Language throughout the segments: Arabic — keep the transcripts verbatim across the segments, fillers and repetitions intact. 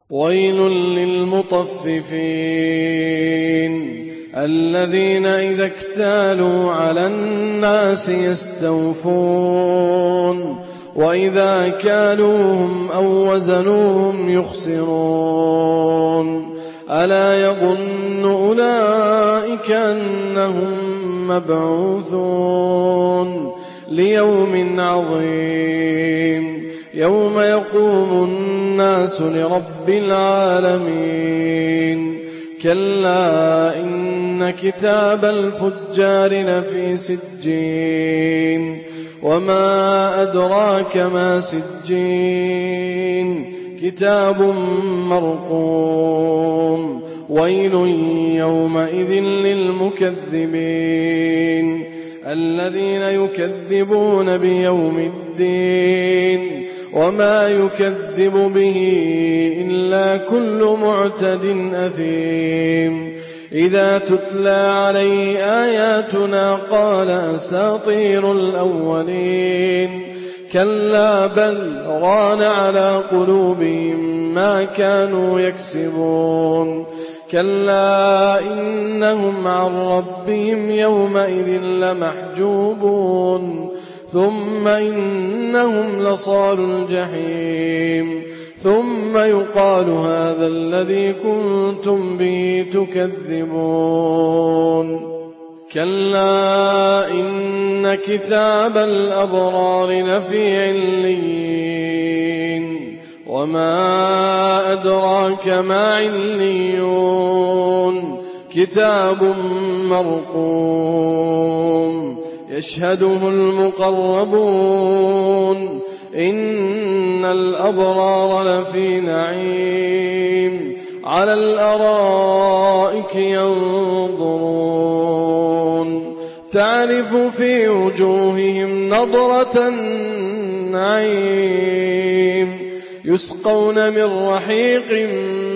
ويل للمطففين الذين إذا اكتالوا على الناس يستوفون وإذا كالوهم أو وزنوهم يخسرون ألا يظن أولئك أنهم مبعوثون ليوم عظيم يوم يقوم الناس لرب العالمين كلا إن كتاب الفجار لفي سجين وما أدراك ما سجين كتاب مرقوم ويل يومئذ للمكذبين الذين يكذبون بيوم الدين وما يكذب به إلا كل معتد أثيم إذا تتلى عليه آياتنا قال أساطير الأولين كلا بل ران على قلوبهم ما كانوا يكسبون كلا إنهم عن ربهم يومئذ لمحجوبون ثم إنهم لصال الجحيم ثم يقال هذا الذي كنتم به تكذبون كلا إن كتاب الأبرار لفي عليين وما أدراك ما عليون كتاب مرقوم يشهده المقربون إن الأبرار لفي نعيم على الأرائك ينظرون تعرف في وجوههم نضرة النعيم يسقون من رحيق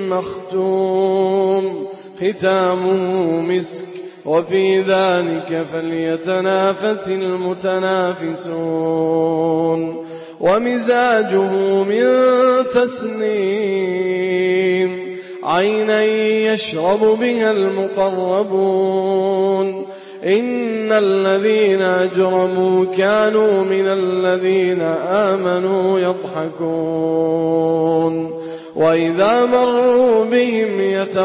مختوم ختامه مسك وفي ذلك فليتنافس المتنافسون ومزاجه من تسنيم عينا يشرب بها المقربون إن الذين أجرموا كانوا من الذين آمنوا يضحكون وإذا مروا بهم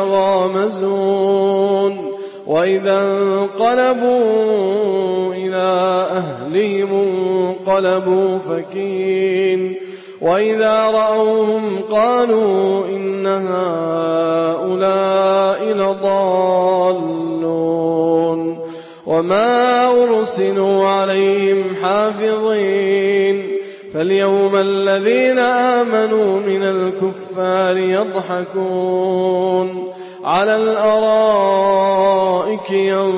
يتغامزون وإذا انقلبوا إلى أهلهم انقلبوا فكين وإذا رأوهم قالوا إن هؤلاء لضالون وما أرسلوا عليهم حافظين فاليوم الذين آمنوا من الكفار يضحكون على الأرائك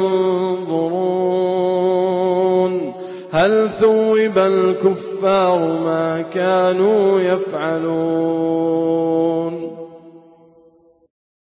ينظرون هل ثوب الكفار ما كانوا يفعلون